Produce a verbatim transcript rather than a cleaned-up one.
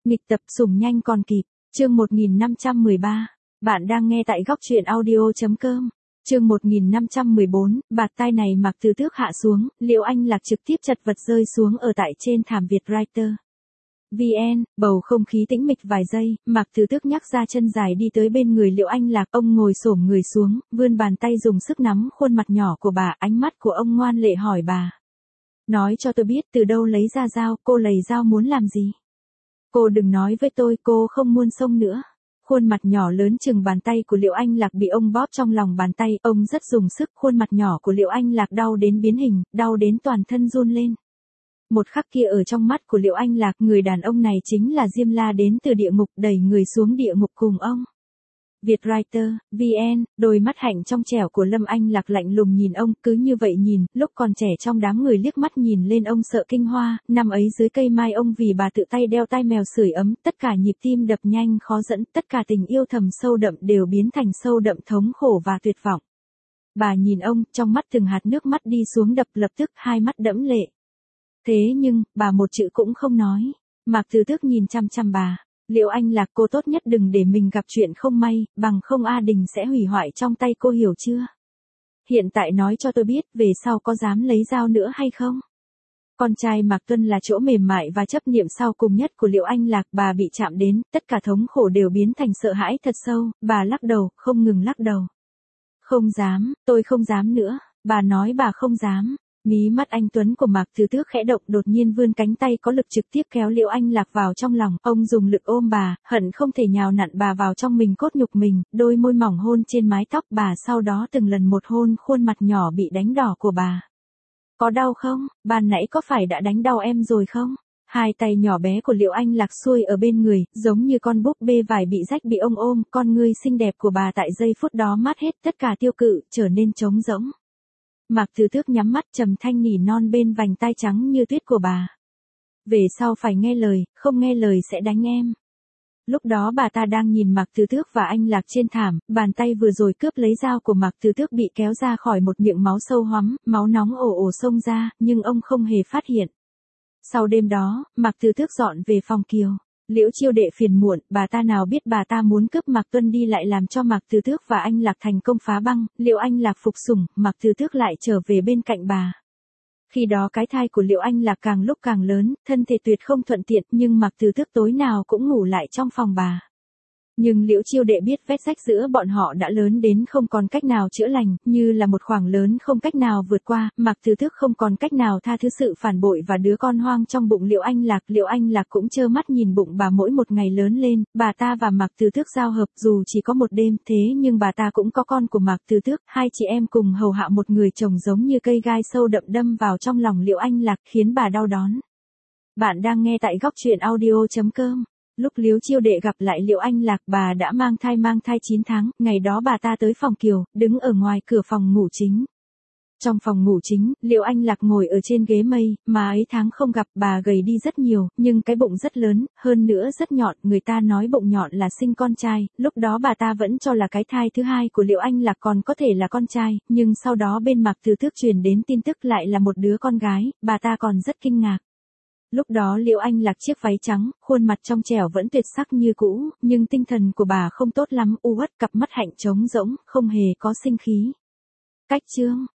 Nghịch tập sủng nhanh còn kịp, chương một nghìn năm trăm mười ba. Bạn đang nghe tại góc truyện audio.com. Chương một nghìn năm trăm mười bốn, bạt tai này Mạc Từ Tước hạ xuống, Liễu Anh Lạc trực tiếp chật vật rơi xuống ở tại trên thảm Vietwriter vê en, bầu không khí tĩnh mịch vài giây, Mạc Từ Tước nhắc ra chân dài đi tới bên người Liễu Anh Lạc, ông ngồi xổm người xuống, vươn bàn tay dùng sức nắm khuôn mặt nhỏ của bà, ánh mắt của ông ngoan lệ hỏi bà. Nói cho tôi biết từ đâu lấy ra dao, cô lấy dao muốn làm gì? Cô đừng nói với tôi, cô không muốn xông nữa. Khuôn mặt nhỏ lớn chừng bàn tay của Liễu Anh Lạc bị ông bóp trong lòng bàn tay, ông rất dùng sức, khuôn mặt nhỏ của Liễu Anh Lạc đau đến biến hình, đau đến toàn thân run lên. Một khắc kia ở trong mắt của Liễu Anh Lạc, người đàn ông này chính là Diêm La đến từ địa ngục, đẩy người xuống địa ngục cùng ông. Vietwriter vê en, đôi mắt hạnh trong trẻo của Lâm Anh Lạc lạnh lùng nhìn ông, cứ như vậy nhìn, lúc còn trẻ trong đám người liếc mắt nhìn lên ông sợ kinh hoa, năm ấy dưới cây mai ông vì bà tự tay đeo tai mèo sưởi ấm, tất cả nhịp tim đập nhanh khó dẫn, tất cả tình yêu thầm sâu đậm đều biến thành sâu đậm thống khổ và tuyệt vọng. Bà nhìn ông, trong mắt từng hạt nước mắt đi xuống đập, lập tức hai mắt đẫm lệ. Thế nhưng, bà một chữ cũng không nói. Mạc Từ Tước nhìn chăm chăm bà. Liễu Anh Lạc, cô tốt nhất đừng để mình gặp chuyện không may, bằng không A Đình sẽ hủy hoại trong tay cô, hiểu chưa? Hiện tại nói cho tôi biết, về sau có dám lấy dao nữa hay không? Con trai Mạc Tuân là chỗ mềm mại và chấp niệm sau cùng nhất của Liễu Anh Lạc, bà bị chạm đến, tất cả thống khổ đều biến thành sợ hãi thật sâu, bà lắc đầu, không ngừng lắc đầu. Không dám, tôi không dám nữa, bà nói bà không dám. Mí mắt anh Tuấn của Mạc Từ Tước khẽ động, đột nhiên vươn cánh tay có lực trực tiếp kéo Liễu Anh Lạc vào trong lòng, ông dùng lực ôm bà, hận không thể nhào nặn bà vào trong mình cốt nhục mình, đôi môi mỏng hôn trên mái tóc bà, sau đó từng lần một hôn khuôn mặt nhỏ bị đánh đỏ của bà. Có đau không? Ban nãy có phải đã đánh đau em rồi không? Hai tay nhỏ bé của Liễu Anh Lạc xuôi ở bên người, giống như con búp bê vải bị rách bị ông ôm, con ngươi xinh đẹp của bà tại giây phút đó mát hết tất cả tiêu cự, trở nên trống rỗng. Mạc Từ Tước nhắm mắt trầm thanh nỉ non bên vành tai trắng như tuyết của bà. Về sau phải nghe lời, không nghe lời sẽ đánh em. Lúc đó bà ta đang nhìn Mạc Từ Tước và Anh Lạc trên thảm, bàn tay vừa rồi cướp lấy dao của Mạc Từ Tước bị kéo ra khỏi một miệng máu sâu hoắm, máu nóng ồ ồ xông ra, nhưng ông không hề phát hiện. Sau đêm đó, Mạc Từ Tước dọn về phòng Kiều. Liễu Chiêu Đệ phiền muộn, bà ta nào biết bà ta muốn cướp Mạc Tuân đi lại làm cho Mạc Từ Tước và Anh Lạc thành công phá băng, Liễu Anh Lạc phục sủng, Mạc Từ Tước lại trở về bên cạnh bà. Khi đó cái thai của Liễu Anh Lạc càng lúc càng lớn, thân thể tuyệt không thuận tiện, nhưng Mạc Từ Tước tối nào cũng ngủ lại trong phòng bà. Nhưng Liễu Chiêu Đệ biết vết rách giữa bọn họ đã lớn đến không còn cách nào chữa lành, như là một khoảng lớn không cách nào vượt qua, Mạc Từ Tước không còn cách nào tha thứ sự phản bội và đứa con hoang trong bụng Liễu Anh Lạc. Liễu Anh Lạc cũng trơ mắt nhìn bụng bà mỗi một ngày lớn lên, bà ta và Mạc Từ Tước giao hợp dù chỉ có một đêm, thế nhưng bà ta cũng có con của Mạc Từ Tước, hai chị em cùng hầu hạ một người chồng giống như cây gai sâu đậm đâm vào trong lòng Liễu Anh Lạc, khiến bà đau đớn. Bạn đang nghe tại góc truyện audio.com. Lúc Liễu Chiêu Đệ gặp lại Liễu Anh Lạc, bà đã mang thai mang thai chín tháng, ngày đó bà ta tới phòng Kiều, đứng ở ngoài cửa phòng ngủ chính. Trong phòng ngủ chính, Liễu Anh Lạc ngồi ở trên ghế mây, mà ấy tháng không gặp bà gầy đi rất nhiều, nhưng cái bụng rất lớn, hơn nữa rất nhọn, người ta nói bụng nhọn là sinh con trai, lúc đó bà ta vẫn cho là cái thai thứ hai của Liễu Anh Lạc còn có thể là con trai, nhưng sau đó bên Mạc Từ Tước truyền đến tin tức lại là một đứa con gái, bà ta còn rất kinh ngạc. Lúc đó Liễu Anh Lạc chiếc váy trắng, khuôn mặt trong trẻo vẫn tuyệt sắc như cũ, nhưng tinh thần của bà không tốt lắm, u uất, cặp mắt hạnh trống rỗng, không hề có sinh khí. Cách chương